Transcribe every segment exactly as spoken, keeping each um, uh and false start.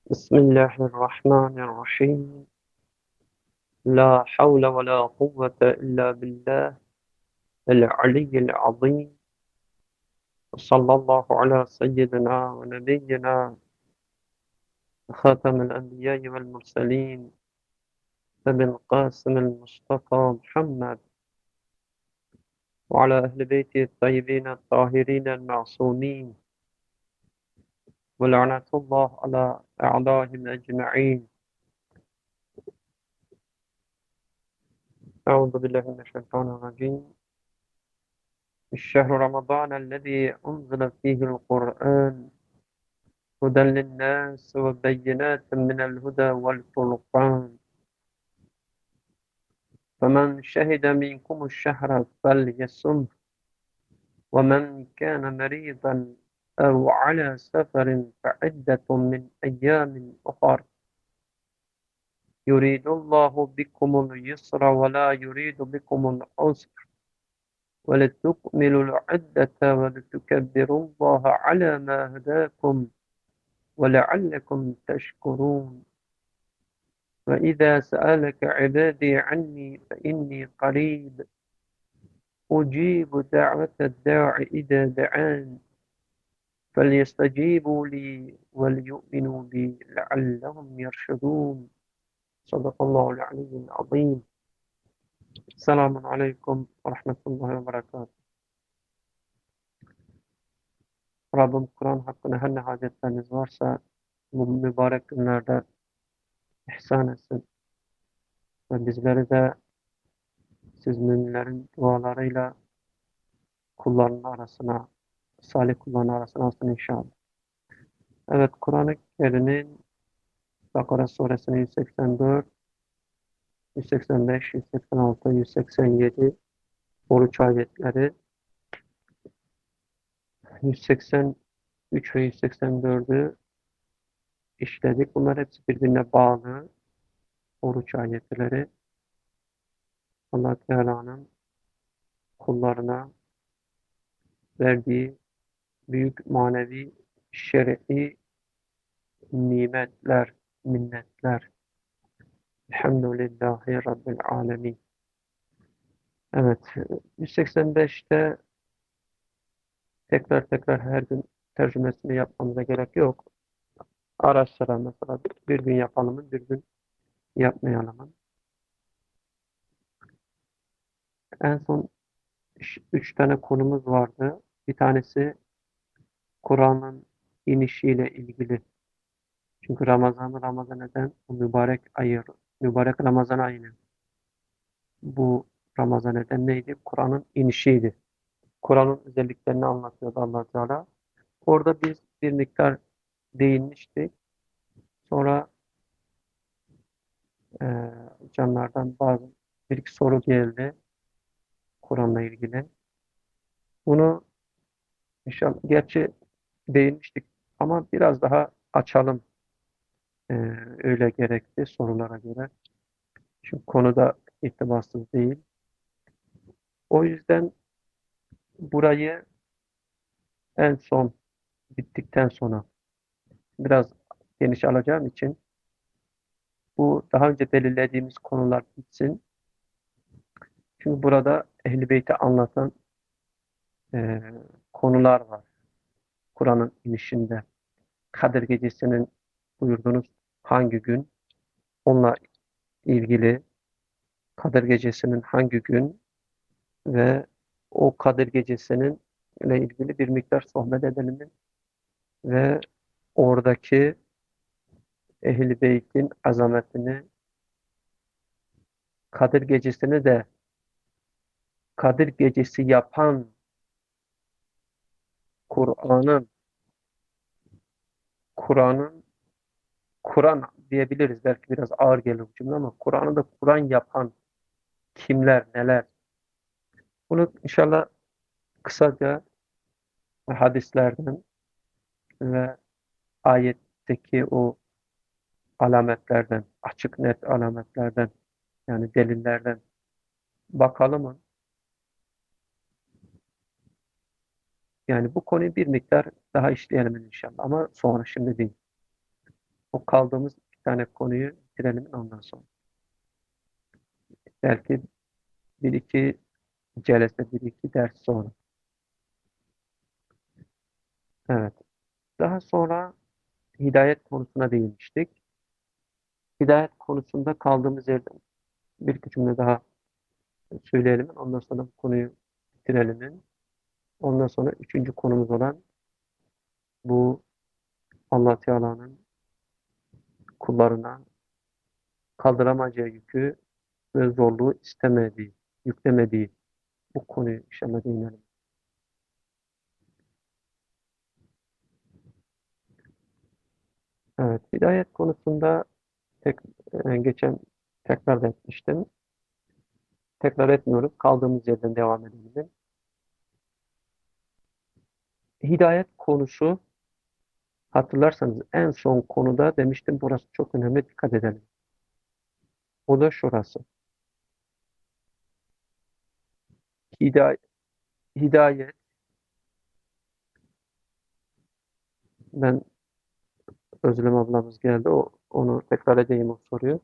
بسم الله الرحمن الرحيم. لا حول ولا قوة إلا بالله العلي العظيم. صلى الله على سيدنا ونبينا خاتم الأنبياء والمرسلين أبي القاسم المصطفى محمد وعلى أهل بيته الطيبين الطاهرين المعصومين، ولعنة الله على أعدائهم أجمعين. أعوذ بالله من الشيطان الرجيم. الشهر رمضان الذي أنزل فيه القرآن هدى للناس وبينات من الهدى والفرقان، فمن شهد منكم الشهر فليصم، ومن كان مريضا أو على سفر فعدة من أيام أخر، يريد الله بكم اليسر ولا يريد بكم العسر، ولتكملوا العدة ولتكبروا الله على ما هداكم ولعلكم تشكرون. وإذا سألك عبادي عني فإني قريب أجيب دعوة الداع إذا دعان، فليستجيبوا لي وليؤمنوا بي لعلهم يرشدون. صدق الله العلي العظيم. السلام عليكم ورحمة الله وبركاته. Rabbim Kur'an hakkında her ne hacetleriniz varsa bu mübarek günlerde ihsan etsin ve bizleri de siz müminlerin dualarıyla kullarının arasına, salih kulların arasına alsın inşallah. Evet, Kur'an-ı Kerim'in Bakara suresinin yüz seksen dört, yüz seksen beş, yüz seksen altı, yüz seksen yedi oruç ayetleri, yüz seksen üç ve yüz seksen dördü işledik. Bunlar hepsi birbirine bağlı oruç ayetleri. Allah Teala'nın kullarına verdiği büyük manevi, şer'i nimetler, minnetler. Elhamdülillahi Rabbil alemin. Evet, yüz seksen beşte tekrar tekrar her gün tercümesini yapmamıza gerek yok. Ara sıra mesela bir gün yapalım, bir gün yapmayalım. En son üç, üç tane konumuz vardı. Bir tanesi Kur'an'ın inişiyle ilgili. Çünkü Ramazan'ı Ramazan eden o mübarek ayı, mübarek Ramazan ayını bu Ramazan eden neydi? Kur'an'ın inişiydi. Kur'an'ın özelliklerini anlatıyordu Allah Teala. Orada biz bir miktar değinmiştik. Sonra e, canlardan bazı bir iki soru geldi Kur'an'la ilgili. Bunu inşallah gerçi değinmiştik ama biraz daha açalım. E, öyle gerekti sorulara göre. Çünkü konuda irtibatsız değil. O yüzden burayı en son bittikten sonra biraz geniş alacağım için bu daha önce belirlediğimiz konular bitsin. Çünkü burada Ehl-i Beyt'i anlatan e, konular var. Kur'an'ın inişinde. Kadir Gecesi'nin buyurduğunuz hangi gün? Onunla ilgili Kadir Gecesi'nin hangi gün ve o Kadir Gecesi'nin ile ilgili bir miktar sohbet edelim ve oradaki Ehl-i Beyt'in azametini, Kadir Gecesi'ni de Kadir Gecesi yapan Kur'an'ın Kur'an'ın Kur'an diyebiliriz. Belki biraz ağır gelir bu cümle ama Kur'an'ı da Kur'an yapan kimler, neler? Bunu inşallah kısaca hadislerden ve ayetteki o alametlerden, açık net alametlerden, yani delillerden bakalım mı? Yani bu konuyu bir miktar daha işleyelim inşallah ama sonra şimdi değil. o kaldığımız bir tane konuyu bitirelim ondan sonra. Belki bir iki celese, bir iki ders sonra. Evet. Daha sonra hidayet konusuna değinmiştik. Hidayet konusunda kaldığımız yerden bir iki cümle daha söyleyelim. Ondan sonra bu konuyu bitirelim. Ondan sonra üçüncü konumuz olan bu Allah Teala'nın kullarına kaldıramayacağı yükü ve zorluğu istemediği, yüklemediği bu konuyu inşallah değinelim. Evet, hidayet konusunda tek, e, geçen tekrar da etmiştim. Tekrar etmiyorum. Kaldığımız yerden devam edelim. Hidayet konusu hatırlarsanız en son konuda demiştim burası çok önemli dikkat edelim. O da şurası. Hidayet, hidayet ben Özlem ablamız geldi. O, onu tekrar edeyim o soruyu.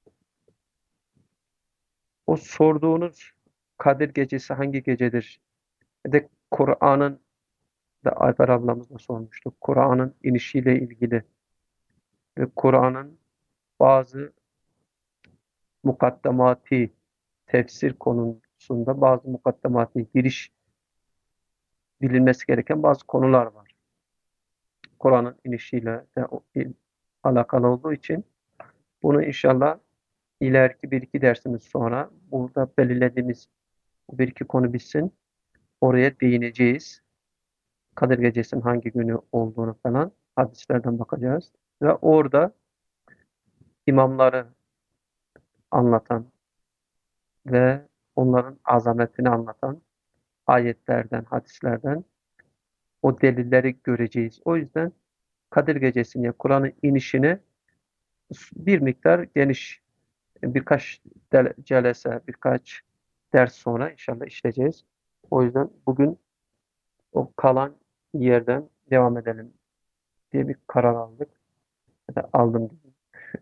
O sorduğunuz Kadir Gecesi hangi gecedir? Bir de Kur'an'ın da Ayfer ablamız da sormuştuk. Kur'an'ın inişiyle ilgili ve Kur'an'ın bazı mukaddemati tefsir konusunda bazı mukaddemati giriş bilinmesi gereken bazı konular var. Kur'an'ın inişiyle de o- il- alakalı olduğu için bunu inşallah ileriki bir iki dersimiz sonra burada belirlediğimiz bu bir iki konu bitsin. Oraya değineceğiz. Kadir Gecesi'nin hangi günü olduğunu falan hadislerden bakacağız. Ve orada imamları anlatan ve onların azametini anlatan ayetlerden, hadislerden o delilleri göreceğiz. O yüzden Kadir Gecesi'ne, Kur'an'ın inişini bir miktar geniş birkaç del- celese, birkaç ders sonra inşallah işleyeceğiz. O yüzden bugün o kalan yerden devam edelim diye bir karar aldık. Ya da aldım diyeyim.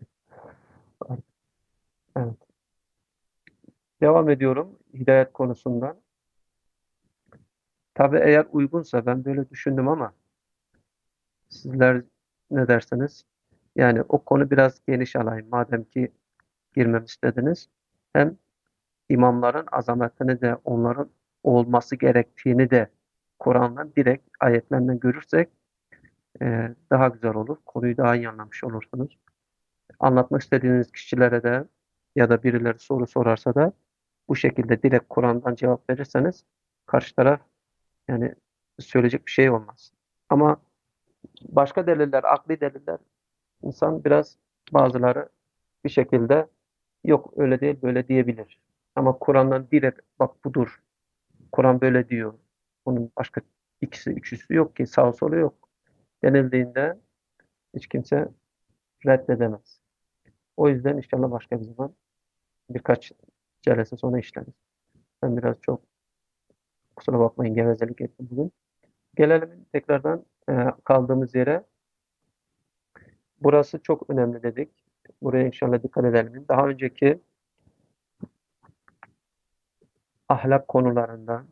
Evet. Devam ediyorum hidayet konusundan. Tabii eğer uygunsa ben böyle düşündüm ama sizler ne dersiniz? Yani o konu biraz geniş alayım madem ki girmem istediniz. Hem imamların azametini de onların olması gerektiğini de Kur'an'dan direkt ayetlerden görürsek e, daha güzel olur. Konuyu daha iyi anlamış olursunuz. Anlatmak istediğiniz kişilere de ya da birileri soru sorarsa da bu şekilde direkt Kur'an'dan cevap verirseniz karşı taraf yani söyleyecek bir şey olmaz. Ama başka deliller, akli deliller insan biraz bazıları bir şekilde yok öyle değil böyle diyebilir. Ama Kur'an'dan direkt bak budur. Kur'an böyle diyor. Bunun başka ikisi, üçüsü yok ki sağ solu yok. Denildiğinde hiç kimse reddedemez. O yüzden inşallah başka bir zaman birkaç celese sonra işleriz. Ben biraz çok kusura bakmayın gevezelik ettim bugün. Gelelim tekrardan e, kaldığımız yere. Burası çok önemli dedik. Buraya inşallah dikkat edelim. Daha önceki ahlak konularında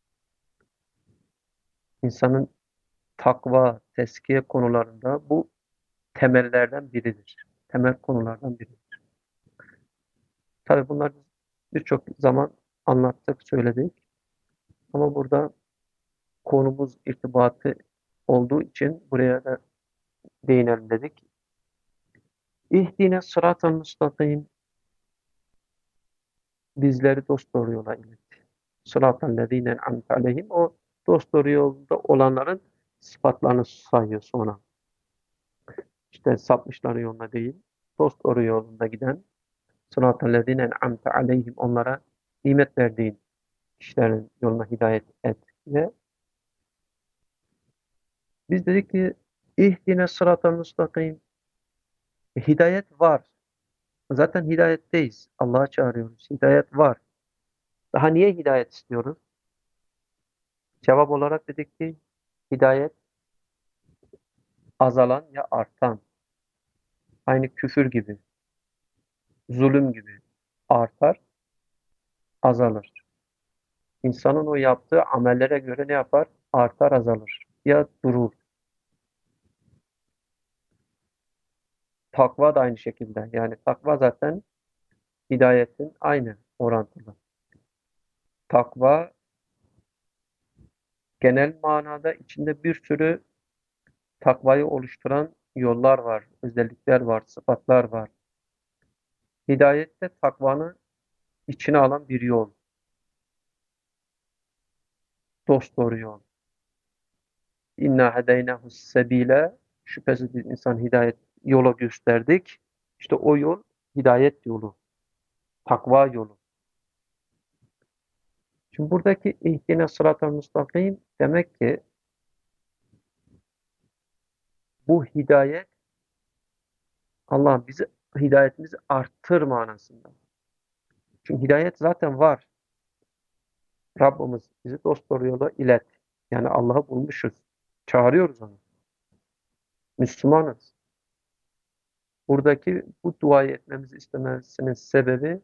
insanın takva, teskiye konularında bu temellerden biridir. Temel konulardan biri. Tabii bunlar birçok zaman anlattık, söyledik. Ama burada konumuz irtibatı olduğu için buraya da değinelim dedik. İhdine sıratal müstakim bizleri dosdoğru yola ilet. Sıratal lezine en'amte aleyhim o dosdoğru yolda olanların sıfatlarını sayıyor sonra. İşte sapmışların yoluna değil, dosdoğru yolunda giden sıratal lezine en'amte aleyhim onlara nimet verdiğin kişilerin yoluna hidayet et ve biz dedik ki ihdine sıratal müstakim hidayet var. Zaten hidayetteyiz. Allah'a çağırıyoruz. Hidayet var. Daha niye hidayet istiyoruz? Cevap olarak dedik ki hidayet azalan ya artan. aynı küfür gibi, zulüm gibi artar, azalır. İnsanın o yaptığı amellere göre ne yapar? Artar, azalır. Ya durur. Takva da aynı şekilde. Yani takva zaten hidayetin aynı orantılı. Takva genel manada içinde bir sürü takvayı oluşturan yollar var, özellikler var, sıfatlar var. Hidayet de takvanı içine alan bir yol, dosdoğru yol. İnna hedeynahu sebile, şüphesiz biz insan hidayet yolu gösterdik. İşte o yol hidayet yolu, takva yolu. Şimdi buradaki ihdine sıratal müstakim demek ki bu hidayet Allah bizi hidayetimizi arttır manasında. Çünkü hidayet zaten var. Rabbimiz bizi dosdoğru yola ilet. Yani Allah'ı bulmuşuz. Çağırıyoruz onu. Müslümanız. Buradaki bu duayı etmemizi istemesinin sebebi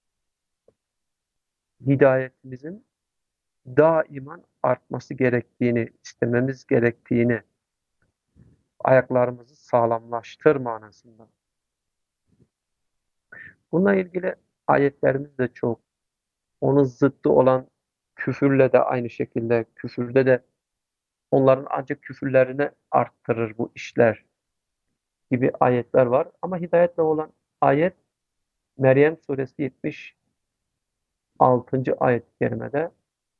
hidayetimizin daiman artması gerektiğini, istememiz gerektiğini, ayaklarımızı sağlamlaştır manasında. Bununla ilgili ayetlerimiz de çok. Onun zıttı olan küfürle de aynı şekilde, küfürde de onların ancak küfürlerini arttırır bu işler gibi ayetler var. Ama hidayetle olan ayet Meryem suresi yetmiş altıncı ayet-i kerimede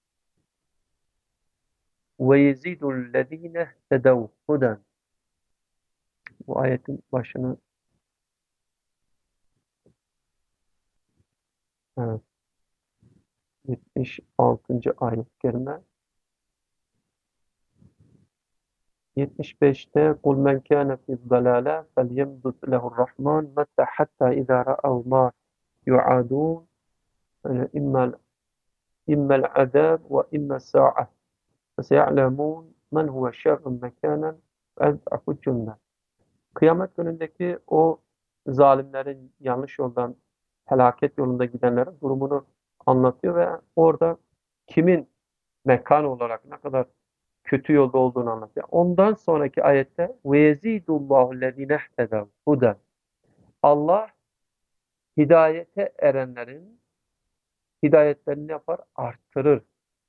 ve yezidü'llezîne ihtedev huden. Bu ayetin başını evet, yetmiş altıncı ayet-i kerime. yetmiş beşte kul men kâne fi'd-dalâle felyemdud lehur-rahmân mette hattâ izâ ra'av mâ yu'adûn immel immel azâb ve immes-sâ'ah feseya'lemûn men huve şerrun mekânen ve ez'afu cünneh. Kıyamet günündeki o zalimlerin yanlış yoldan felaket yolunda gidenlerin durumunu anlatıyor ve orada kimin mekan olarak ne kadar kötü yolda olduğunu anlatıyor. Ondan sonraki ayette ve yezidullahu lezine ihtedev huden. Allah hidayete erenlerin hidayetlerini yapar? Arttırır.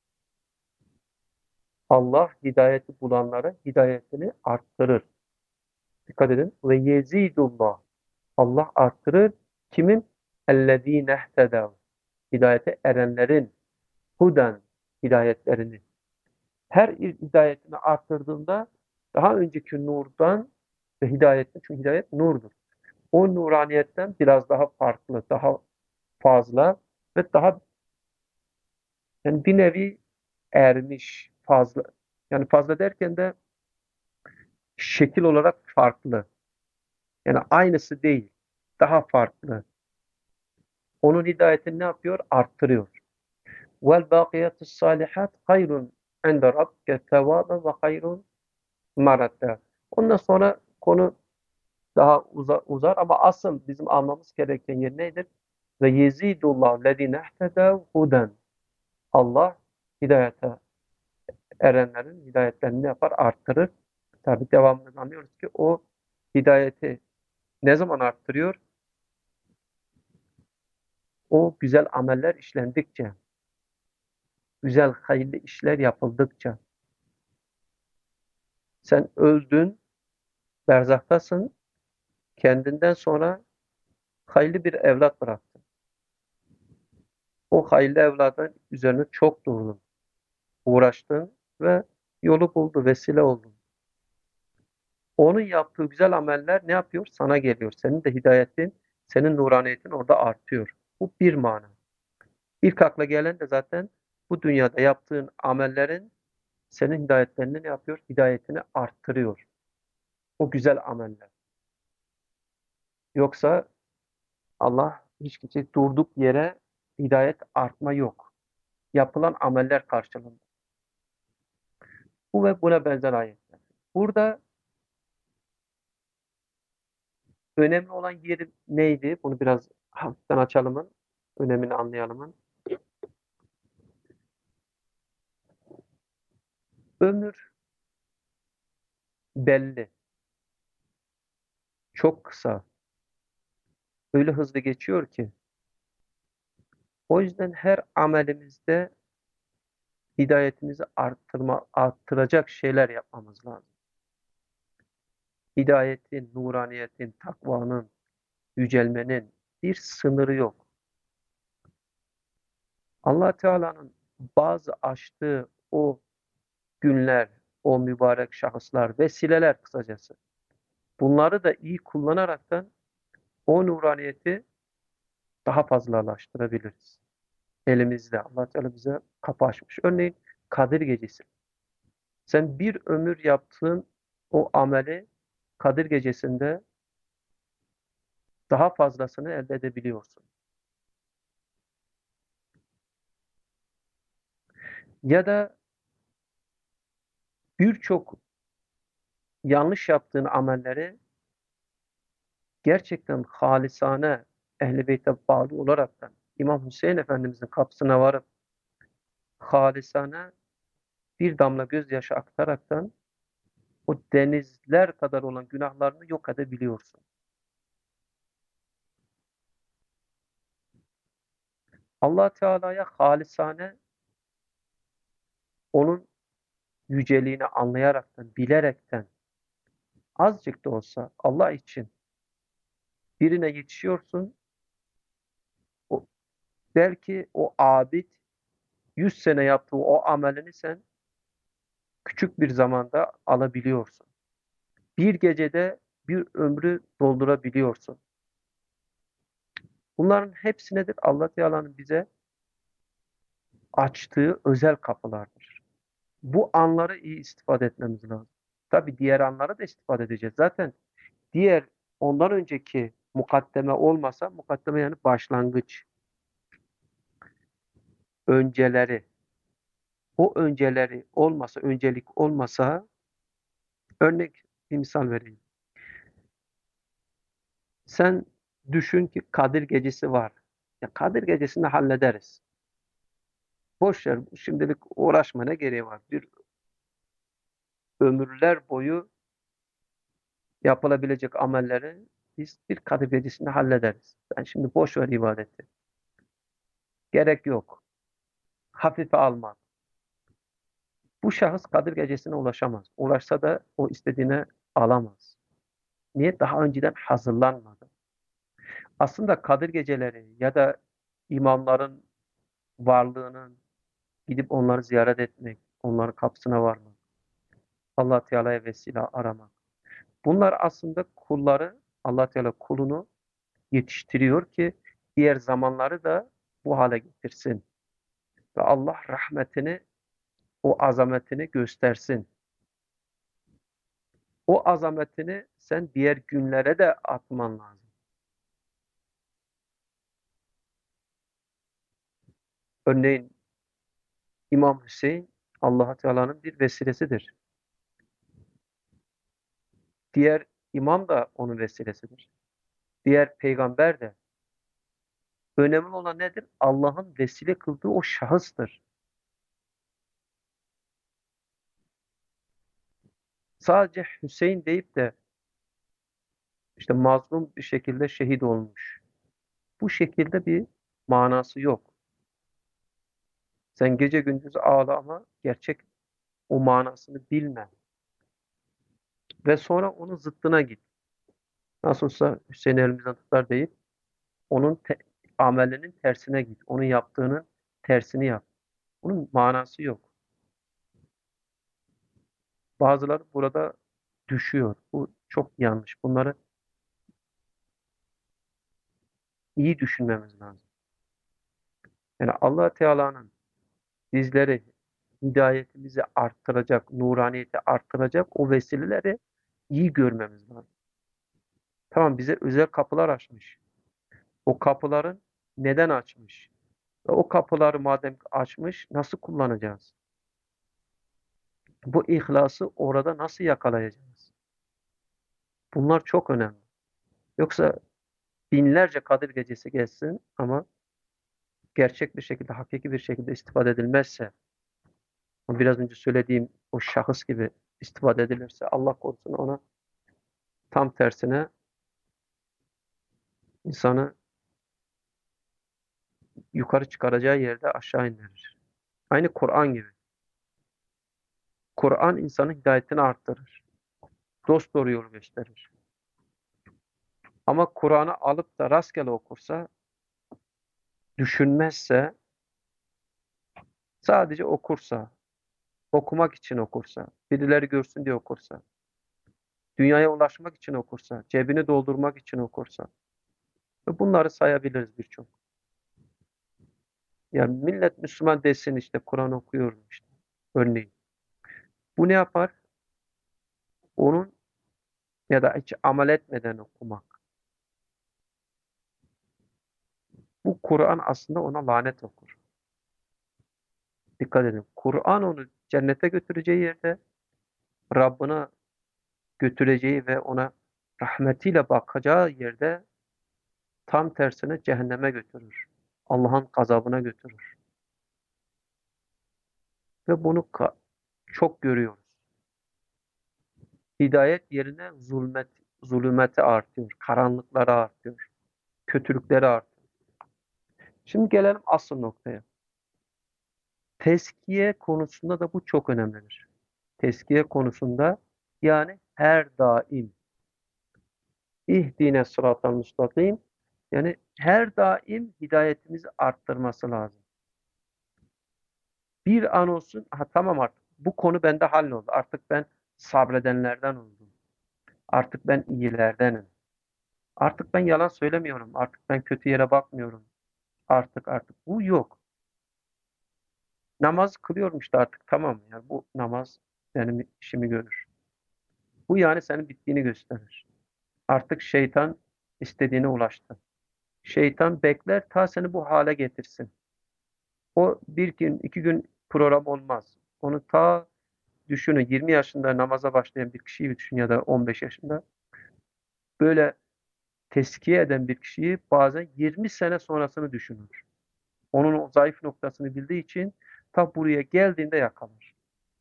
Allah hidayeti bulanlara hidayetini arttırır. Dikkat edin. Ve yezidullah. Allah arttırır. Kimin? Ellezine ihtedev. Hidayete erenlerin huden hidayetlerini. Her hidayetini arttırdığında daha önceki nurdan ve hidayetten, çünkü hidayet nurdur. O nuraniyetten biraz daha farklı, daha fazla ve daha yani bir nevi ermiş fazla. Yani fazla derken de şekil olarak farklı. Yani aynısı değil. Daha farklı. Onun hidayetini ne yapıyor? Arttırıyor. Vel bakiyatus salihat hayrun inde rabbike sevaben ve hayrun maradda. Ondan sonra konu daha uza, uzar ama asıl bizim almamız gereken yer nedir? Ve yezidullah lezine ihtedev huden. Allah hidayete erenlerin hidayetlerini ne yapar? Arttırır. Tabi devamında anlıyoruz ki o hidayeti ne zaman arttırıyor? O güzel ameller işlendikçe, güzel hayırlı işler yapıldıkça. Sen öldün, berzaktasın, kendinden sonra hayırlı bir evlat bıraktın. O hayırlı evladın üzerine çok durdun, uğraştın ve yolu buldu, vesile oldun. Onun yaptığı güzel ameller ne yapıyor? Sana geliyor. Senin de hidayetin, senin nuraniyetin orada artıyor. Bu bir mana. İlk akla gelen de zaten bu dünyada yaptığın amellerin senin hidayetlerini ne yapıyor? Hidayetini arttırıyor. O güzel ameller. Yoksa Allah hiç kimse durduk yere hidayet artma yok. Yapılan ameller karşılığında. Bu ve buna benzer ayetler. Burada önemli olan yeri neydi? Bunu biraz hafiften açalımın. Önemini anlayalımın. Ömür belli. Çok kısa. Öyle hızlı geçiyor ki. O yüzden her amelimizde hidayetimizi arttırma, arttıracak şeyler yapmamız lazım. Hidayetin, nuraniyetin, takvanın, yücelmenin bir sınırı yok. Allah Teala'nın bazı açtığı o günler, o mübarek şahıslar, vesileler kısacası. Bunları da iyi kullanaraktan o nuraniyeti daha fazlalaştırabiliriz. Elimizde. Allah Teala bize kapı açmış. Örneğin Kadir Gecesi. Sen bir ömür yaptığın o ameli Kadir Gecesi'nde daha fazlasını elde edebiliyorsun. Ya da birçok yanlış yaptığın amelleri gerçekten halisane Ehl-i Beyt'e bağlı olaraktan İmam Hüseyin Efendimizin kapısına varıp halisane bir damla gözyaşı aktaraktan o denizler kadar olan günahlarını yok edebiliyorsun. Allah Teala'ya halisane onun yüceliğini anlayaraktan, bilerekten azıcık da olsa Allah için birine yetişiyorsun. O, belki o abid yüz sene yaptığı o amelini sen küçük bir zamanda alabiliyorsun. Bir gecede bir ömrü doldurabiliyorsun. Bunların hepsi nedir? Allah Teala'nın bize açtığı özel kapılardır. Bu anları iyi istifade etmemiz lazım. Tabii diğer anları da istifade edeceğiz. Zaten diğer ondan önceki mukaddeme olmasa, mukaddeme yani başlangıç, önceleri, o önceleri olmasa, öncelik olmasa, örnek bir misal vereyim. Sen düşün ki Kadir Gecesi var. Ya Kadir Gecesi'ni hallederiz. Boş ver, şimdilik uğraşma, ne gereği var? Bir ömürler boyu yapılabilecek amelleri biz bir Kadir Gecesi'nde hallederiz. Ben şimdi boş ver ibadeti. Gerek yok. Hafife alma. Bu şahıs Kadir Gecesi'ne ulaşamaz. Ulaşsa da o istediğine alamaz. Niye? Daha önceden hazırlanmadı. Aslında Kadir Geceleri ya da imamların varlığının gidip onları ziyaret etmek, onların kapısına varmak, Allah Teala'ya vesile aramak. Bunlar aslında kulları, Allah Teala kulunu yetiştiriyor ki diğer zamanları da bu hale getirsin. Ve Allah rahmetini, o azametini göstersin. O azametini sen diğer günlere de atman lazım. Örneğin İmam Hüseyin Allah Teala'nın bir vesilesidir. Diğer imam da onun vesilesidir. Diğer peygamber de. Önemli olan nedir? Allah'ın vesile kıldığı o şahıstır. Sadece Hüseyin deyip de işte mazlum bir şekilde şehit olmuş. Bu şekilde bir manası yok. Sen gece gündüz ağla ama gerçek o manasını bilme. Ve sonra onun zıttına git. Nasıl olsa Hüseyin elimizden tutar deyip onun te- amelinin tersine git. Onun yaptığının tersini yap. Bunun manası yok. Bazıları burada düşüyor. Bu çok yanlış. Bunları iyi düşünmemiz lazım. Yani Allah Teala'nın bizleri hidayetimizi arttıracak, nuraniyeti arttıracak o vesileleri iyi görmemiz lazım. Tamam, bize özel kapılar açmış. O kapıların neden açmış? Ve o kapıları madem açmış nasıl kullanacağız? Bu ihlası orada nasıl yakalayacağız? Bunlar çok önemli. Yoksa binlerce Kadir Gecesi gelsin ama gerçek bir şekilde, hakiki bir şekilde istifade edilmezse, o biraz önce söylediğim o şahıs gibi istifade edilirse Allah korusun ona tam tersine insanı yukarı çıkaracağı yerde aşağı indirir. Aynı Kur'an gibi. Kur'an insanın hidayetini arttırır. Dosdoğru yolu gösterir. Ama Kur'an'ı alıp da rastgele okursa, düşünmezse, sadece okursa, okumak için okursa, birileri görsün diye okursa, dünyaya ulaşmak için okursa, cebini doldurmak için okursa, ve bunları sayabiliriz birçok. Yani millet Müslüman desin işte Kur'an okuyorum işte. Örneğin. Bu ne yapar? Onun ya da hiç amel etmeden okumak. Bu Kur'an aslında ona lanet okur. Dikkat edin. Kur'an onu cennete götüreceği yerde Rabbine götüreceği ve ona rahmetiyle bakacağı yerde tam tersine cehenneme götürür. Allah'ın gazabına götürür. Ve bunu ka- çok görüyoruz. Hidayet yerine zulmet, zulümeti artıyor. Karanlıkları artıyor. Kötülükleri artıyor. Şimdi gelelim asıl noktaya. Tezkiye konusunda da bu çok önemlidir. Tezkiye konusunda yani her daim ihdine sıratal müstakim yani her daim hidayetimizi arttırması lazım. Bir an olsun ha tamam artık bu konu bende halloldu. Artık ben sabredenlerden oldum. Artık ben iyilerdenim. Artık ben yalan söylemiyorum. Artık ben kötü yere bakmıyorum. Artık artık bu yok. Namaz kılıyorum işte artık tamam yani bu namaz benim işimi görür. Bu yani senin bittiğini gösterir. Artık şeytan istediğine ulaştı. Şeytan bekler ta seni bu hale getirsin. O bir gün, iki gün program olmaz. Onu ta düşünün yirmi yaşında namaza başlayan bir kişiyi düşün ya da on beş yaşında. Böyle teskiye eden bir kişiyi bazen yirmi sene sonrasını düşünür. Onun o zayıf noktasını bildiği için ta buraya geldiğinde yakalar.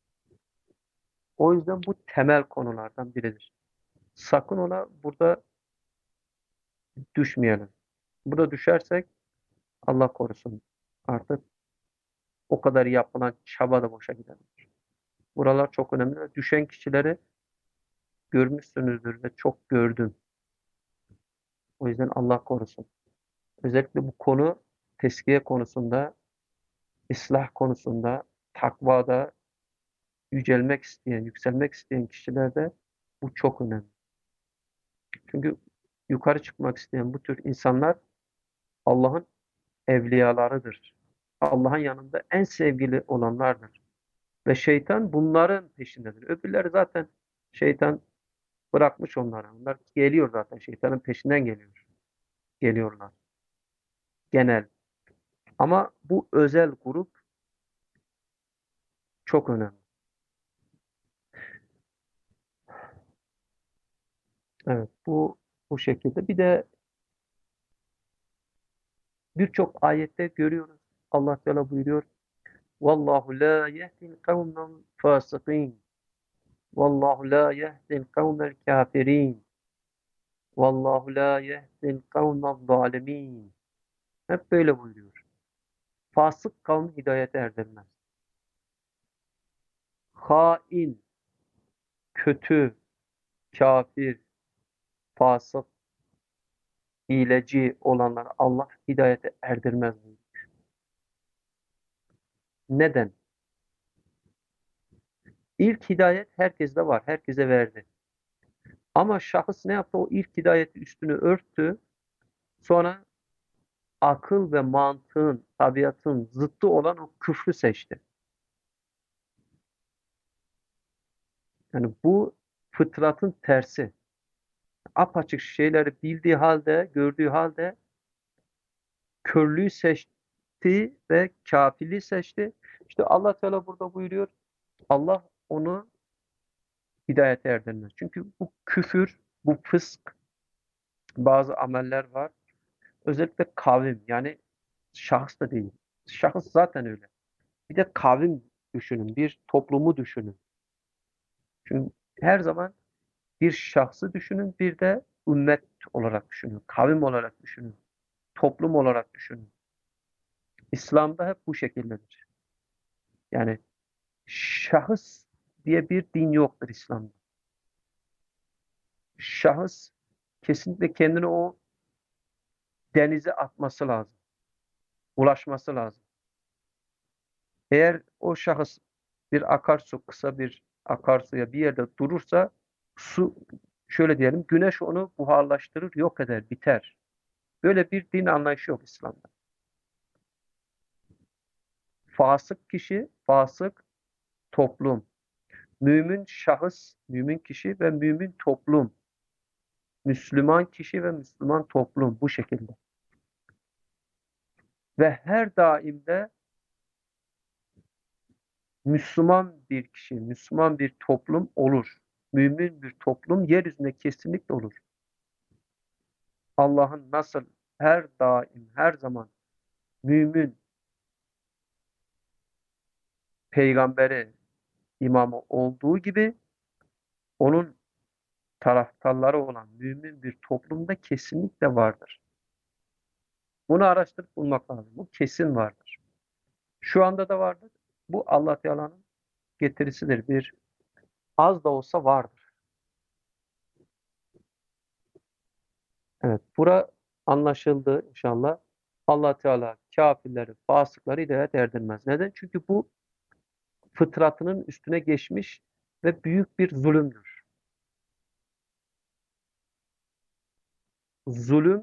O yüzden bu temel konulardan biridir. Sakın ona burada düşmeyelim. Burada düşersek Allah korusun artık o kadar yapılan çaba da boşa gider. Buralar çok önemli. Düşen kişileri görmüşsünüzdür ve çok gördüm. O yüzden Allah korusun. Özellikle bu konu teskiye konusunda, ıslah konusunda, takvada yücelmek isteyen, yükselmek isteyen kişilerde bu çok önemli. Çünkü yukarı çıkmak isteyen bu tür insanlar Allah'ın evliyalarıdır. Allah'ın yanında en sevgili olanlardır. Ve şeytan bunların peşindedir. Öbürleri zaten şeytan bırakmış onları. Onlar geliyor zaten. Şeytanın peşinden geliyor. Geliyorlar. Genel. Ama bu özel grup çok önemli. Evet, bu bu şekilde. Bir de birçok ayette görüyoruz. Allah Teala buyuruyor. Vallahu la yehdil kavmen fasikin. Vallahu la yehdil kavmel kafirin. Vallahu la yehdil kavmel zalimin. Hep böyle buyuruyor. Fasık kavmi hidayete erdirmez. Hain, kötü, kafir, fasık, hileci olanlar Allah hidayete erdirmez buyuruyor. Neden? İlk hidayet herkeste var. Herkese verdi. Ama şahıs ne yaptı? O ilk hidayeti üstünü örttü. Sonra akıl ve mantığın, tabiatın zıttı olan o küfrü seçti. Yani bu fıtratın tersi. Apaçık şeyleri bildiği halde, gördüğü halde körlüğü seçti ve kafirliği seçti. İşte Allah Teala burada buyuruyor. Allah onu hidayete erdirmez. Çünkü bu küfür, bu fısk, bazı ameller var. Özellikle kavim, yani şahıs da değil. Şahıs zaten öyle. Bir de kavim düşünün, bir toplumu düşünün. Çünkü her zaman bir şahsı düşünün, bir de ümmet olarak düşünün, kavim olarak düşünün, toplum olarak düşünün. İslam'da hep bu şekildedir. Yani şahıs diye bir din yoktur İslam'da. Şahıs kesinlikle kendini o denize atması lazım, ulaşması lazım. Eğer o şahıs bir akarsu, kısa bir akarsuya bir yerde durursa su, şöyle diyelim, güneş onu buharlaştırır, yok eder, biter. Böyle bir din anlayışı yok İslam'da. Fasık kişi, fasık toplum. Mümin şahıs, mümin kişi ve mümin toplum. Müslüman kişi ve Müslüman toplum bu şekilde. Ve her daimde Müslüman bir kişi, Müslüman bir toplum olur. Mümin bir toplum yeryüzünde kesinlikle olur. Allah'ın nasıl her daim, her zaman mümin peygamberi, imamı olduğu gibi onun taraftarları olan mümin bir toplumda kesinlikle vardır. Bunu araştırıp bulmak lazım. Bu kesin vardır. Şu anda da vardır. Bu Allah Teala'nın getirisidir. Bir az da olsa vardır. Evet, bura anlaşıldı inşallah. Allah Teala kafirleri, fasıkları hidayet erdirmez. Neden? Çünkü bu fıtratının üstüne geçmiş ve büyük bir zulümdür. Zulüm,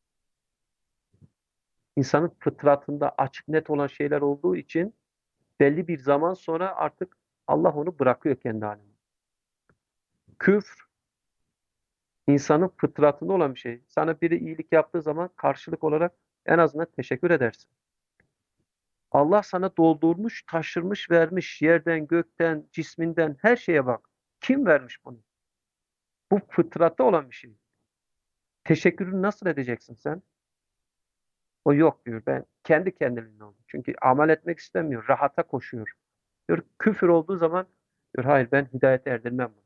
insanın fıtratında açık net olan şeyler olduğu için belli bir zaman sonra artık Allah onu bırakıyor kendi haline. Küfr, insanın fıtratında olan bir şey. Sana biri iyilik yaptığı zaman karşılık olarak en azından teşekkür edersin. Allah sana doldurmuş, taşırmış, vermiş yerden, gökten, cisminden her şeye bak. Kim vermiş bunu? Bu fıtratta olan bir şey. Teşekkürünü nasıl edeceksin sen? O yok diyor. Ben kendi kendiliğinden oldu. Çünkü amel etmek istemiyor. Rahata koşuyor. Diyor küfür olduğu zaman diyor hayır ben hidayete erdirmem bunu.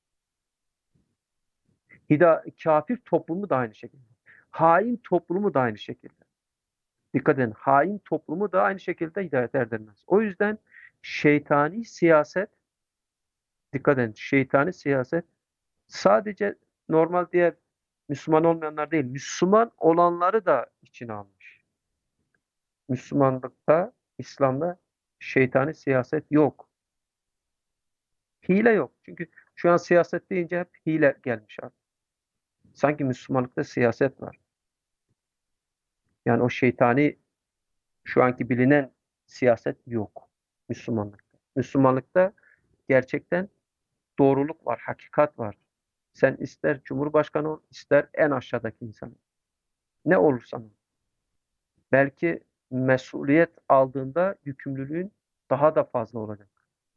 Hida kafir toplumu da aynı şekilde. Hain toplumu da aynı şekilde. Dikkat edin. Hain toplumu da aynı şekilde hidayete erdirmez. O yüzden şeytani siyaset, dikkat edin, şeytani siyaset sadece normal diğer Müslüman olmayanlar değil, Müslüman olanları da içine almış. Müslümanlıkta, İslam'da şeytani siyaset yok. Hile yok. Çünkü şu an siyaset deyince hep hile gelmiş artık. Sanki Müslümanlıkta siyaset var. Yani o şeytani şu anki bilinen siyaset yok Müslümanlıkta. Müslümanlıkta gerçekten doğruluk var, hakikat var. Sen ister Cumhurbaşkanı ol, ister en aşağıdaki insan. Ne olursan ol. Belki mesuliyet aldığında yükümlülüğün daha da fazla olacak.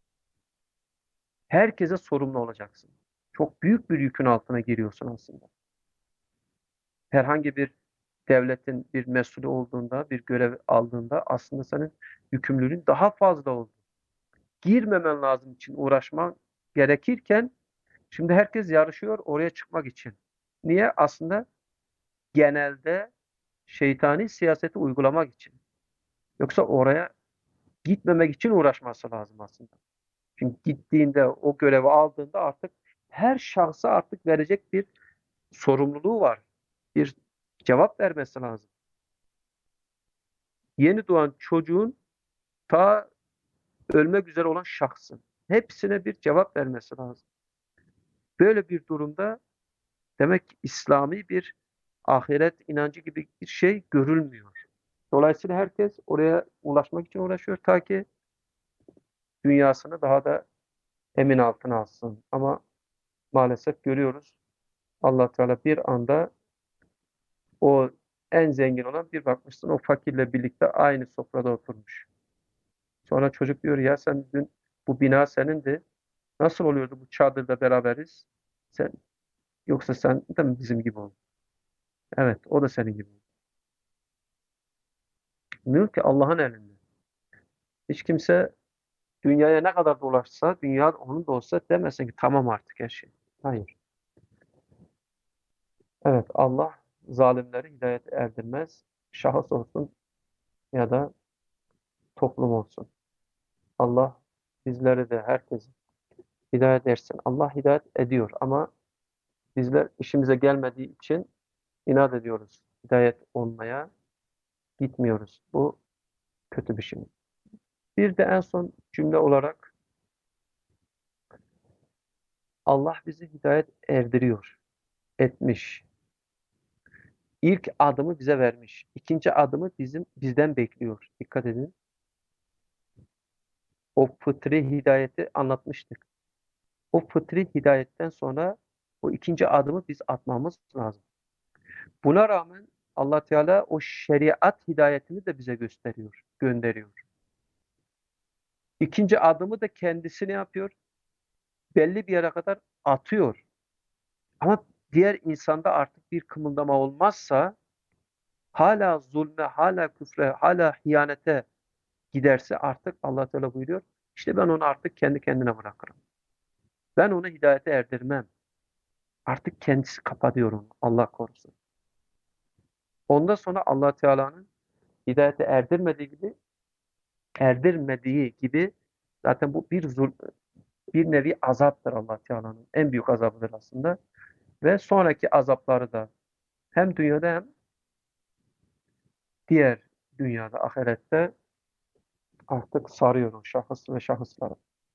Herkese sorumlu olacaksın. Çok büyük bir yükün altına giriyorsun aslında. Herhangi bir devletin bir mesulü olduğunda, bir görev aldığında aslında senin yükümlülüğün daha fazla oldu. Girmemen lazım için uğraşman gerekirken şimdi herkes yarışıyor oraya çıkmak için. Niye? Aslında genelde şeytani siyaseti uygulamak için. Yoksa oraya gitmemek için uğraşması lazım aslında. Çünkü gittiğinde, o görevi aldığında artık her şahsa artık verecek bir sorumluluğu var. Bir cevap vermesi lazım. Yeni doğan çocuğun ta ölmek üzere olan şahsın hepsine bir cevap vermesi lazım. Böyle bir durumda demek ki İslami bir ahiret inancı gibi bir şey görülmüyor. Dolayısıyla herkes oraya ulaşmak için uğraşıyor ta ki dünyasını daha da emin altına alsın. Ama maalesef görüyoruz Allah Teala bir anda o en zengin olan bir bakmışsın o fakirle birlikte aynı sofrada oturmuş. Sonra çocuk diyor ya sen dün bu bina senindi. Nasıl oluyordu bu çadırda beraberiz? Sen yoksa sen de mi bizim gibi oldun? Evet, o da senin gibi. Mülk Allah'ın elinde. Hiç kimse dünyaya ne kadar dolaşsa, dünya onun da olsa demesin ki tamam artık her şey. Hayır. Evet, Allah zalimleri hidayete erdirmez. Şahıs olsun ya da toplum olsun. Allah bizleri de herkesi hidayet etsin. Allah hidayet ediyor ama bizler işimize gelmediği için inat ediyoruz. Hidayet olmaya gitmiyoruz. Bu kötü bir şey. Bir de en son cümle olarak Allah bizi hidayet erdiriyor, etmiş. İlk adımı bize vermiş. İkinci adımı bizim bizden bekliyor. Dikkat edin. O fıtri hidayeti anlatmıştık. O fıtri hidayetten sonra o ikinci adımı biz atmamız lazım. Buna rağmen Allah Teala o şeriat hidayetini de bize gösteriyor, gönderiyor. İkinci adımı da kendisi ne yapıyor? Belli bir yere kadar atıyor. Ama diğer insanda artık bir kımıldama olmazsa, hala zulme, hala küfre, hala hiyanete giderse artık Allah Teala buyuruyor. İşte ben onu artık kendi kendine bırakırım. Ben onu hidayete erdirmem. Artık kendisi kapatıyor onu. Allah korusun. Ondan sonra Allah Teala'nın hidayete erdirmediği gibi erdirmediği gibi zaten bu bir zul, bir nevi azaptır Allah Teala'nın. En büyük azabıdır aslında. Ve sonraki azapları da hem dünyada hem diğer dünyada, ahirette artık sarıyor o şahıs ve şahısları.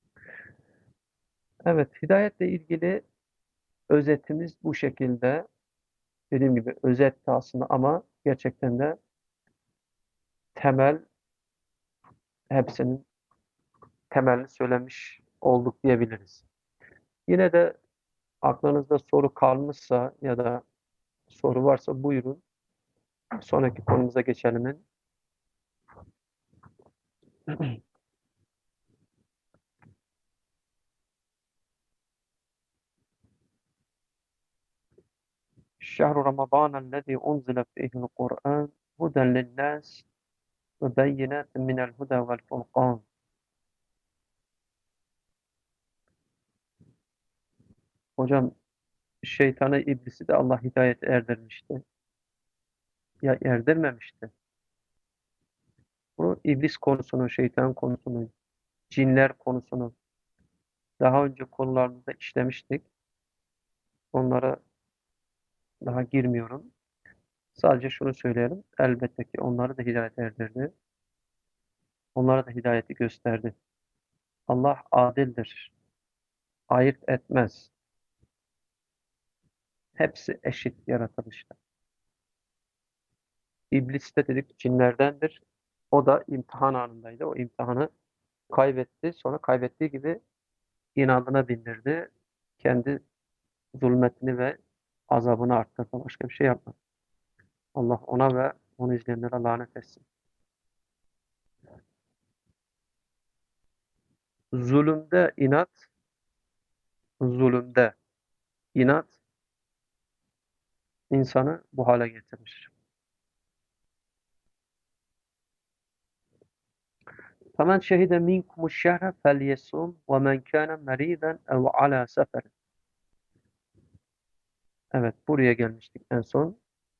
Evet, hidayetle ilgili özetimiz bu şekilde. Dediğim gibi özetti aslında ama gerçekten de temel, hepsinin temelini söylemiş olduk diyebiliriz. Yine de aklınızda soru kalmışsa ya da soru varsa buyurun. Sonraki konumuza geçelim. شهر رمضان الذي أنزل فيه القرآن هدى للناس وبينات من الهدى والفرقان. Hocam, şeytanı, iblisi de Allah hidayet erdirmişti. Ya erdirmemişti. Bu iblis konusunu, şeytan konusunu, cinler konusunu daha önce konularımızda işlemiştik. Onlara daha girmiyorum. Sadece şunu söyleyelim. Elbette ki onları da hidayet erdirdi. Onlara da hidayeti gösterdi. Allah adildir. Ayırt etmez. Hepsi eşit yaratılışta. İblis de dedik cinlerdendir. O da imtihan anındaydı. O imtihanı kaybetti. Sonra kaybettiği gibi inadına bindirdi. Kendi zulmetini ve azabını arttırdı. Başka bir şey yapmadı. Allah ona ve onu izleyenlere lanet etsin. Zulümde inat, zulümde inat insanı bu hale getirir. فَمَنْ شَهِدَ مِنْكُمُ الشَّهْرَ فَلْيَصُمْ وَمَنْ كَانَ مَرِيضًا اَوْ عَلَى سَفَرٍ. Evet, buraya gelmiştik en son.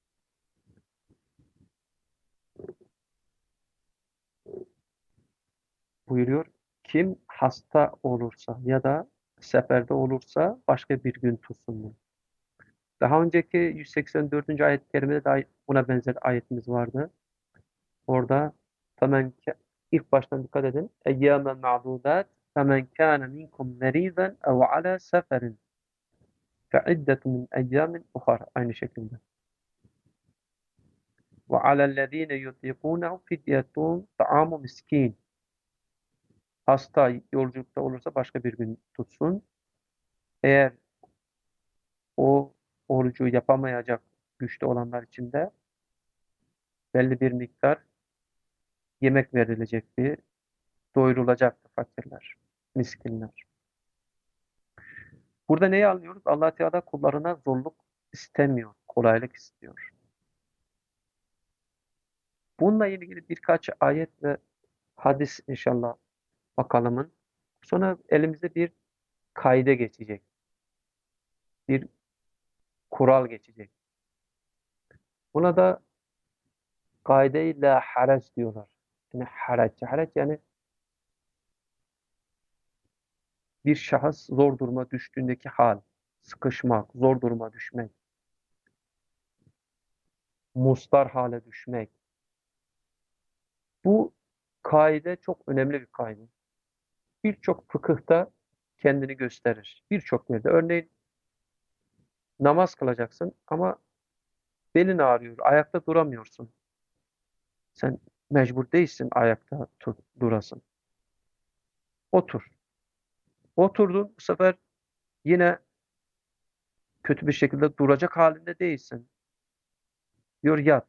Buyuruyor. Kim hasta olursa ya da seferde olursa başka bir gün tutsun diyor. Daha önceki yüz seksen dördüncü ayet-i kerimede de buna benzer ayetimiz vardı. Orada فَمَنْ كَ- ilk baştan dikkat edin. اَيَّامًا مَعْدُودَاتٍ فَمَنْ كَانَ مِنْكُمْ مَرِيضًا اَوْ عَلَى سَفَرٍ فَعِدَّةٌ مِنْ اَيَّامٍ اُخَرَ. Aynı şekilde. وَعَلَى الَّذ۪ينَ يُطِيقُونَهُ فِدْيَةٌ طَعَامُ مِسْك۪ينَ. Hasta yolculukta olursa başka bir gün tutsun. Eğer o orucu yapamayacak güçte olanlar için de belli bir miktar yemek verilecekti, doyurulacaktı fakirler, miskinler. Burada neyi anlıyoruz? Allah Teala kullarına zorluk istemiyor, kolaylık istiyor. Bununla ilgili birkaç ayet ve hadis inşallah bakalımın. Sonra elimize bir kaide geçecek. Bir kural geçecek. Buna da kaide-i la harac diyorlar. Yani harac. Harac yani bir şahıs zor duruma düştüğündeki hal. Sıkışmak, zor duruma düşmek, mustar hale düşmek. Bu kaide çok önemli bir kaide. Birçok fıkıhta kendini gösterir. Birçok yerde. Örneğin namaz kılacaksın ama belin ağrıyor, ayakta duramıyorsun. Sen mecbur değilsin ayakta tut, durasın. Otur. Oturdun bu sefer yine kötü bir şekilde duracak halinde değilsin. Diyor yat.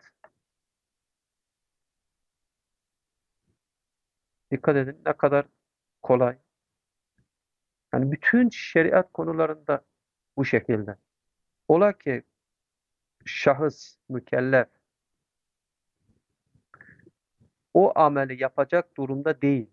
Dikkat edin ne kadar kolay. Yani bütün şeriat konularında bu şekilde. Ola ki şahıs, mükellef o ameli yapacak durumda değil.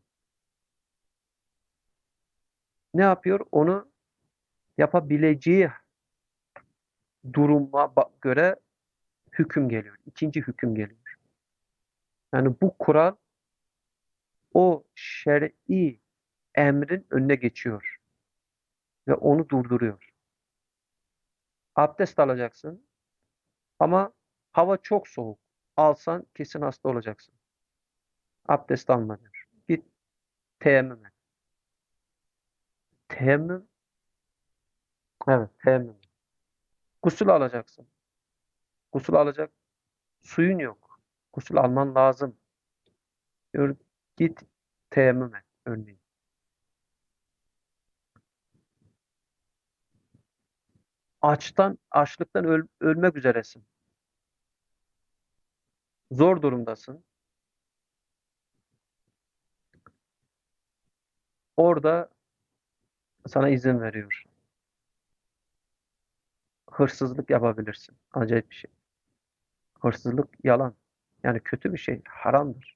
Ne yapıyor? Onu yapabileceği duruma ba- göre hüküm geliyor. İkinci hüküm geliyor. Yani bu kural o şer'i emrin önüne geçiyor ve onu durduruyor. Abdest alacaksın ama hava çok soğuk. Alsan kesin hasta olacaksın. Abdest alma diyor. Git teyemmüm et. Teyemmüm, evet teyemmüm. Gusül alacaksın. Gusül alacak suyun yok. Gusül alman lazım. Diyor git teyemmüm et örneğin. Açtan, açlıktan öl- ölmek üzeresin. Zor durumdasın. Orada sana izin veriyor. Hırsızlık yapabilirsin. Acayip bir şey. Hırsızlık yalan. Yani kötü bir şey. Haramdır.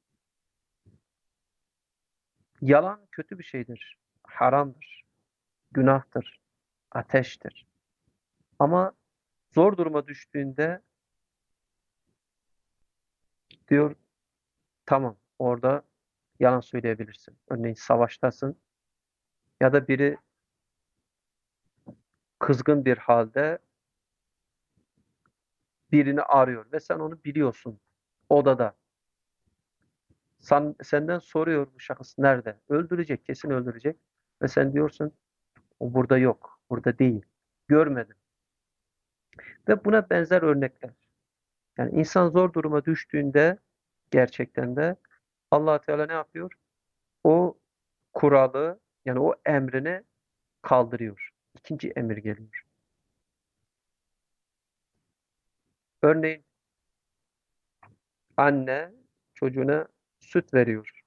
Yalan kötü bir şeydir. Haramdır. Günahtır. Ateştir. Ama zor duruma düştüğünde diyor tamam orada yalan söyleyebilirsin. Örneğin savaştasın ya da biri kızgın bir halde birini arıyor ve sen onu biliyorsun odada. Sen, senden soruyor bu şahıs nerede? Öldürecek, kesin öldürecek. Ve sen diyorsun o burada yok, burada değil. Görmedim. Ve buna benzer örnekler. Yani insan zor duruma düştüğünde gerçekten de Allah Teala ne yapıyor? O kuralı yani o emrini kaldırıyor. İkinci emir geliyor. Örneğin anne çocuğuna süt veriyor.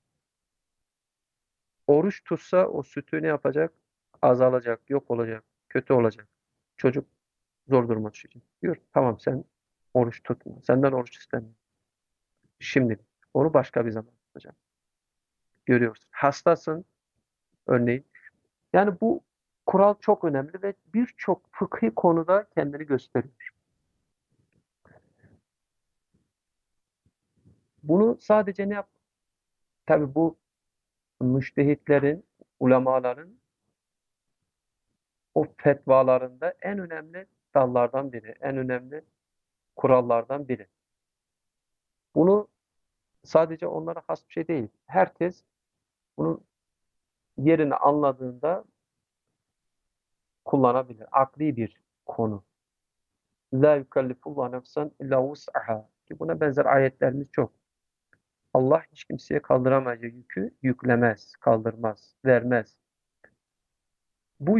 Oruç tutsa o sütü ne yapacak? Azalacak, yok olacak, kötü olacak. Çocuk zor duruma düşecek. Diyor tamam sen oruç tutma. Senden oruç istemiyorum. Şimdi onu başka bir zaman tutacağım. Görüyorsun. Hastasın örneğin. Yani bu kural çok önemli ve birçok fıkhi konuda kendini gösteriyor. Bunu sadece ne yap? Tabii bu müştehitlerin, ulemaların o fetvalarında en önemli dallardan biri, en önemli kurallardan biri. Bunu sadece onlara has bir şey değil. Herkes bunun yerini anladığında kullanabilir. Akli bir konu. La yukellifullah nefsen illa vus'aha. Ki buna benzer ayetlerimiz çok. Allah hiç kimseye kaldıramayacağı yükü yüklemez, kaldırmaz, vermez. Bu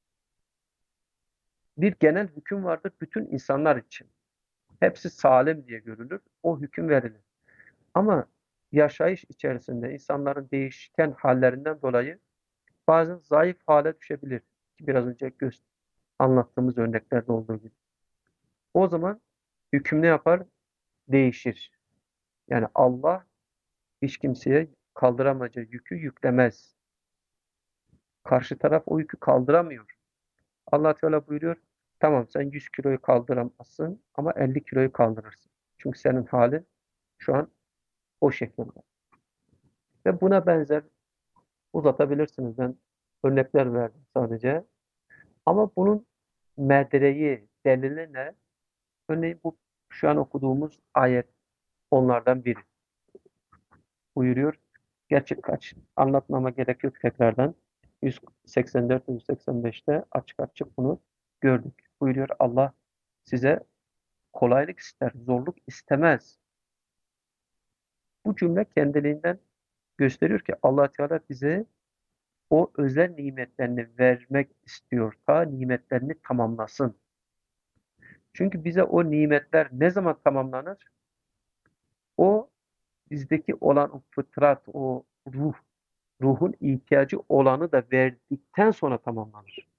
bir genel hüküm vardır bütün insanlar için. Hepsi salim diye görülür. O hüküm verilir. Ama yaşayış içerisinde insanların değişken hallerinden dolayı bazen zayıf hale düşebilir. Biraz önce göz anlattığımız örneklerde olduğu gibi. O zaman hüküm ne yapar? Değişir. Yani Allah hiç kimseye kaldıramayacağı yükü yüklemez. Karşı taraf o yükü kaldıramıyor. Allah Teala buyuruyor, tamam sen yüz kiloyu kaldıramazsın ama elli kiloyu kaldırırsın. Çünkü senin halin şu an o şekilde. Ve buna benzer uzatabilirsiniz. Ben örnekler verdim sadece. Ama bunun medreyi, delili ne? Örneğin bu şu an okuduğumuz ayet onlardan biri. Buyuruyor. Gerçi kaç anlatmama gerek yok tekrardan. yüz seksen dört yüz seksen beşte açık açık bunu gördük. Buyuruyor Allah size kolaylık ister, zorluk istemez. Bu cümle kendiliğinden gösteriyor ki Allah Teala bize o özel nimetlerini vermek istiyor. Ta nimetlerini tamamlasın. Çünkü bize o nimetler ne zaman tamamlanır? O bizdeki olan o fıtrat, o ruh, ruhun ihtiyacı olanı da verdikten sonra tamamlanır.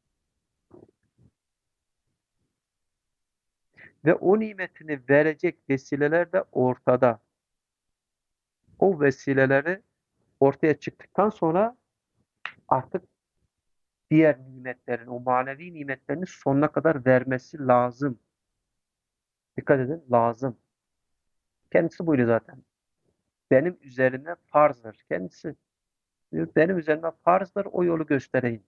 Ve o nimetini verecek vesileler de ortada. O vesileleri ortaya çıktıktan sonra artık diğer nimetlerin, o manevi nimetlerini sonuna kadar vermesi lazım. Dikkat edin, lazım. Kendisi buydu zaten. Benim üzerine farzdır. Kendisi diyor, benim üzerime farzdır, o yolu göstereyim.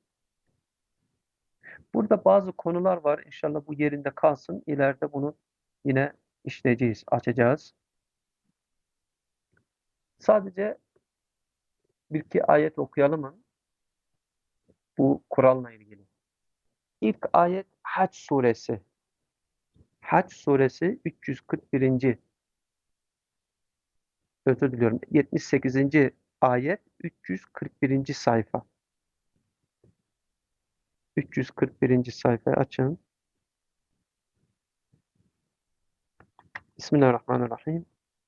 Burada bazı konular var. İnşallah bu yerinde kalsın. İleride bunu yine işleyeceğiz, açacağız. Sadece bir iki ayet okuyalım mı? Bu Kur'an'la ilgili. İlk ayet Hac suresi. Hac suresi üç yüz kırk birinci. Özür diliyorum. yetmiş sekizinci ayet üç yüz kırk birinci sayfa. üç yüz kırk birinci sayfayı açın. Bismillahirrahmanirrahim.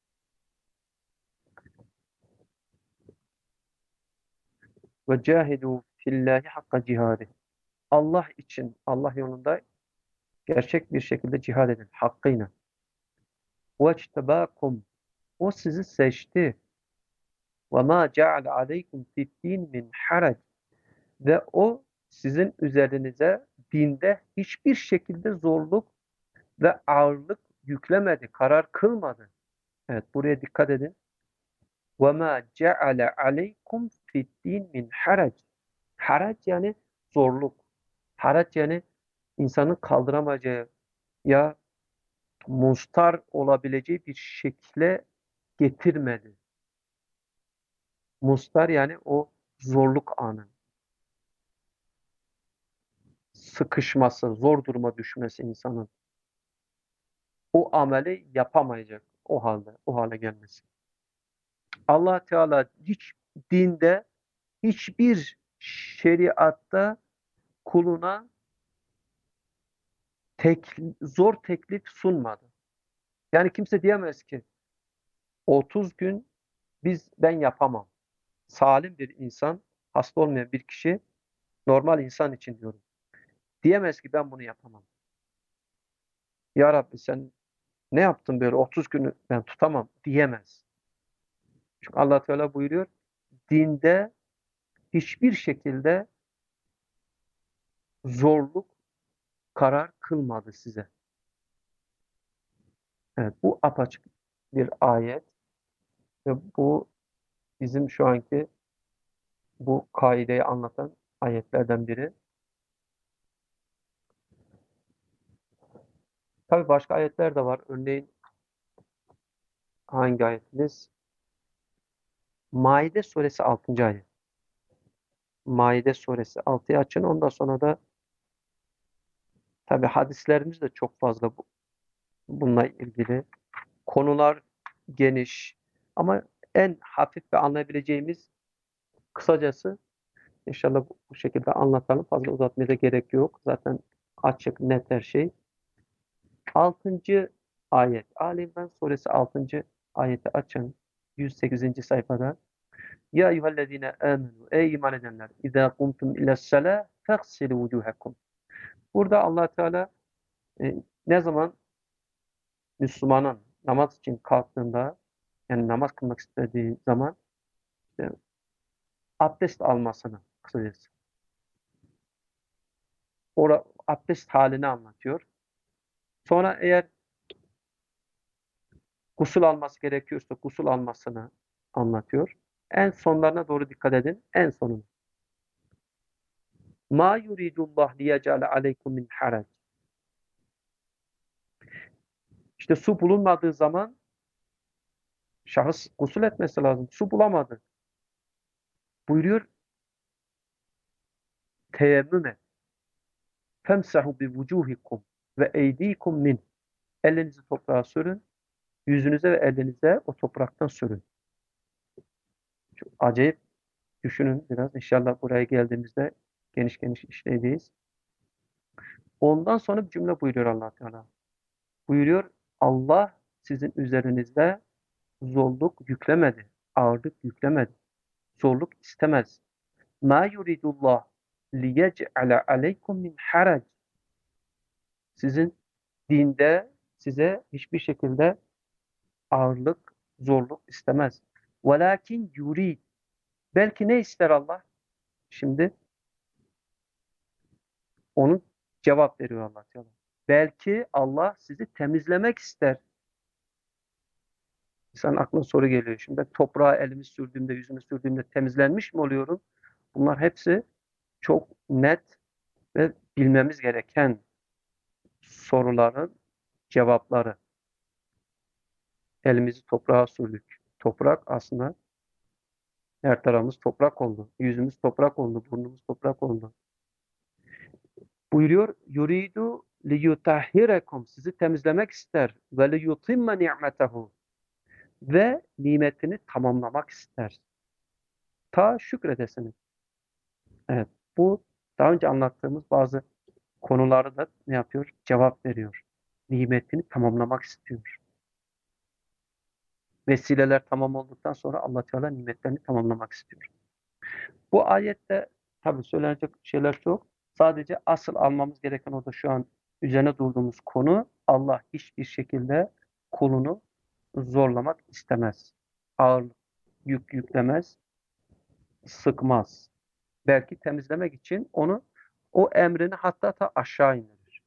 Ve cahidu fillahi hakka cihadi. Allah için, Allah yolunda gerçek bir şekilde cihad edin. Hakkıyla. Ve içtebâkum. O sizi seçti. Ve mâ ceale aleykum fiddin min harac. Ve o sizin üzerinize dinde hiçbir şekilde zorluk ve ağırlık yüklemedi, karar kılmadı. Evet, buraya dikkat edin. وَمَا جَعَلَ عَلَيْكُمْ فِي الدِّينِ مِنْ harac. Harac yani zorluk. Harac yani insanın kaldıramayacağı ya mustar olabileceği bir şekle getirmedi. Mustar yani o zorluk anı, sıkışması, zor duruma düşmesi insanın. O ameli yapamayacak o halde, o hale gelmesi. Allah Teala hiç dinde, hiçbir şeriatta kuluna tek, zor teklif sunmadı. Yani kimse diyemez ki otuz gün biz ben yapamam. Salim bir insan, hasta olmayan bir kişi, normal insan için diyorum. Diyemez ki ben bunu yapamam. Ya Rabbi sen ne yaptın böyle otuz günü ben tutamam diyemez. Çünkü Allah Teala buyuruyor, dinde hiçbir şekilde zorluk karar kılmadı size. Evet, bu apaçık bir ayet ve bu bizim şu anki bu kaideyi anlatan ayetlerden biri. Tabii başka ayetler de var. Örneğin hangi ayetimiz? Maide suresi altıncı ayet. Maide suresi altıyı açın. Ondan sonra da tabii hadislerimiz de çok fazla bu, bununla ilgili. Konular geniş ama en hafif ve anlayabileceğimiz kısacası inşallah bu, bu şekilde anlatalım. Fazla uzatmaya da gerek yok. Zaten açık, net her şey. Altıncı ayet. Ali İmran suresi altıncı ayeti açın. yüz sekizinci sayfada. Ya eyyühellezine amenu. Ey iman edenler. İzâ kumtum ilesselâ feghsilû vucûhekum. Burada Allah Teala e, ne zaman Müslümanın namaz için kalktığında yani namaz kılmak istediği zaman işte abdest almasını kısacası. Ora, abdest halini anlatıyor. Sonra eğer gusül alması gerekiyorsa gusül almasını anlatıyor. En sonlarına doğru dikkat edin. En sonunu. Ma yuridullah liyecale aleykum min harac. İşte su bulunmadığı zaman şahıs gusül etmesi lazım. Su bulamadı. Buyuruyor teyemmüm et. Femsahu bi vucuhikum ve eydikum min. Elinizi toprağa sürün. Yüzünüze ve elinize o topraktan sürün. Çok acayip düşünün biraz. İnşallah buraya geldiğimizde geniş geniş işleyeceğiz. Ondan sonra bir cümle buyuruyor Allah Teala. Buyuruyor Allah sizin üzerinizde zorluk yüklemedi. Ağırlık yüklemedi. Zorluk istemez. Ma yuridullah liyec'ale aleykum min harac. Sizin dinde size hiçbir şekilde ağırlık, zorluk istemez. Velakin yurid. Belki ne ister Allah? Şimdi onun cevap veriyor Allah Teala. Belki Allah sizi temizlemek ister. İnsanın aklına soru geliyor. Şimdi ben toprağa elimi sürdüğümde, yüzümü sürdüğümde temizlenmiş mi oluyorum? Bunlar hepsi çok net ve bilmemiz gereken soruların cevapları. Elimizi toprağa sürdük. Toprak aslında her tarafımız toprak oldu. Yüzümüz toprak oldu. Burnumuz toprak oldu. Buyuruyor, yuridu liyutahhirekum. Sizi temizlemek ister. Ve liyutimme ni'metehu. Ve nimetini tamamlamak ister. Ta şükredesiniz. Evet. Bu daha önce anlattığımız bazı konuları da ne yapıyor? Cevap veriyor. Nimetini tamamlamak istiyor. Vesileler tamam olduktan sonra Allah Teala nimetlerini tamamlamak istiyor. Bu ayette tabii söylenecek şeyler çok. Sadece asıl almamız gereken o da şu an üzerine durduğumuz konu Allah hiçbir şekilde kulunu zorlamak istemez. Ağır yük yüklemez, sıkmaz. Belki temizlemek için onu o emrini hatta ta aşağı indirir.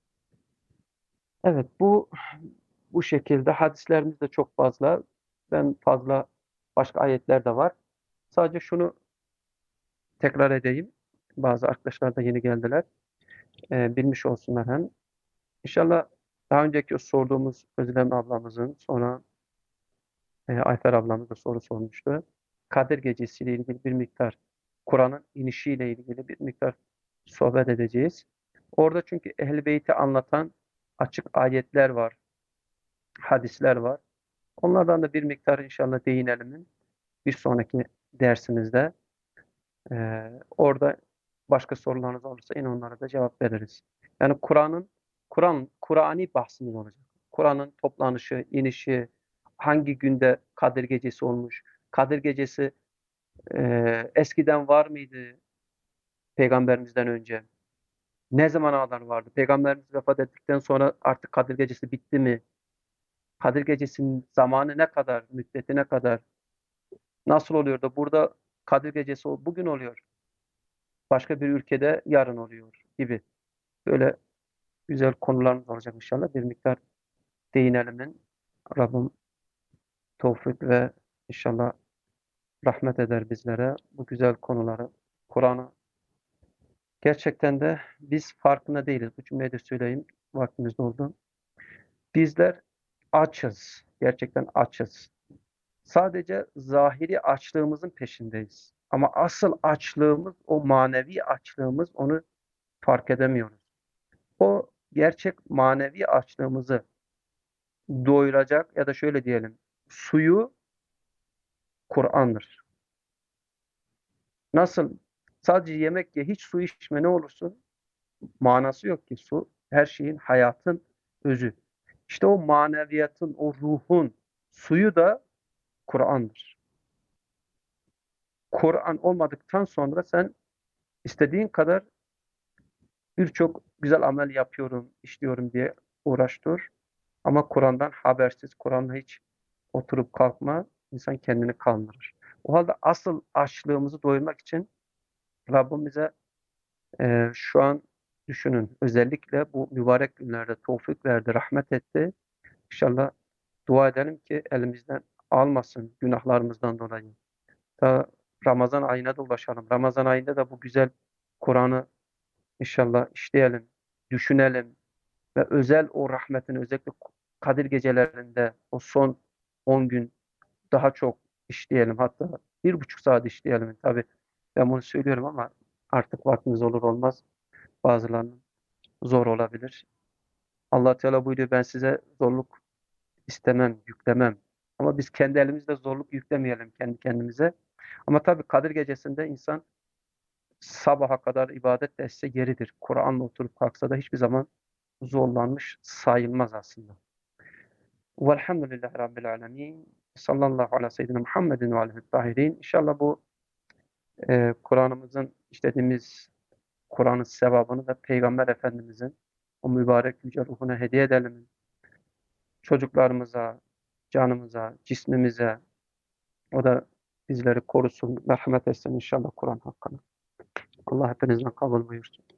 Evet bu bu şekilde hadislerimiz de çok fazla. Ben fazla başka ayetler de var. Sadece şunu tekrar edeyim. Bazı arkadaşlar da yeni geldiler. Ee, bilmiş olsunlar hem. İnşallah daha önceki o sorduğumuz Özlem ablamızın sonra e, Ayfer ablamız da soru sormuştu. Kadir Gecesi ile ilgili bir miktar Kur'an'ın inişiyle ilgili bir miktar sohbet edeceğiz. Orada çünkü Ehl-i Beyt'i anlatan açık ayetler var, hadisler var. Onlardan da bir miktar inşallah değinelim bir sonraki dersimizde. Ee, orada başka sorularınız olursa yine onlara da cevap veririz. Yani Kur'an'ın Kur'an Kur'ani bahsimiz olacak. Kur'an'ın toplanışı, inişi, hangi günde Kadir Gecesi olmuş? Kadir Gecesi e, eskiden var mıydı Peygamberimizden önce? Ne zamana kadar vardı? Peygamberimiz vefat ettikten sonra artık Kadir Gecesi bitti mi? Kadir Gecesi'nin zamanı ne kadar, müddeti ne kadar? Nasıl oluyor da burada Kadir Gecesi bugün oluyor. Başka bir ülkede yarın oluyor gibi. Böyle güzel konularımız olacak inşallah. Bir miktar değinelim. Rabbim tevfik ve inşallah rahmet eder bizlere bu güzel konuları. Kur'an'ı gerçekten de biz farkında değiliz. Bu cümleyi de söyleyeyim. Vaktimiz doldu. Bizler açız. Gerçekten açız. Sadece zahiri açlığımızın peşindeyiz. Ama asıl açlığımız, o manevi açlığımız onu fark edemiyoruz. O gerçek manevi açlığımızı doyuracak ya da şöyle diyelim, suyu Kur'an'dır. Nasıl? Sadece yemek ye, hiç su içme ne olursun? Manası yok ki su. Her şeyin, hayatın özü. İşte o maneviyatın, o ruhun suyu da Kur'an'dır. Kur'an olmadıktan sonra sen istediğin kadar birçok güzel amel yapıyorum, işliyorum diye uğraş dur. Ama Kur'an'dan habersiz, Kur'an'la hiç oturup kalkma insan kendini kandırır. O halde asıl açlığımızı doyurmak için Rabbim bize e, şu an düşünün özellikle bu mübarek günlerde tevfik verdi, rahmet etti. İnşallah dua edelim ki elimizden almasın günahlarımızdan dolayı. Ta Ramazan ayına da ulaşalım. Ramazan ayında da bu güzel Kur'an'ı inşallah işleyelim, düşünelim ve özel o rahmetini özellikle Kadir gecelerinde o son on gün daha çok işleyelim. Hatta bir buçuk saat işleyelim. Tabii ben bunu söylüyorum ama artık vaktimiz olur olmaz. Bazılarının zor olabilir. Allah Teala buyuruyor ben size zorluk istemem, yüklemem. Ama biz kendi elimizle zorluk yüklemeyelim kendi kendimize. Ama tabii Kadir gecesinde insan sabaha kadar ibadet de etse yeridir. Kur'an'la oturup kalksa da hiçbir zaman zorlanmış sayılmaz aslında. Velhamdülillahi Rabbil alemin. Sallallahu ala seyyidina Muhammedin ve alihi tahirin. İnşallah bu e, Kur'an'ımızın işlediğimiz Kur'an'ın sevabını da Peygamber Efendimizin o mübarek yüce ruhuna hediye edelim. Çocuklarımıza, canımıza, cismimize o da bizleri korusun, merhamet etsin inşallah Kur'an hakkında. Allah hepinizden kabul buyursun.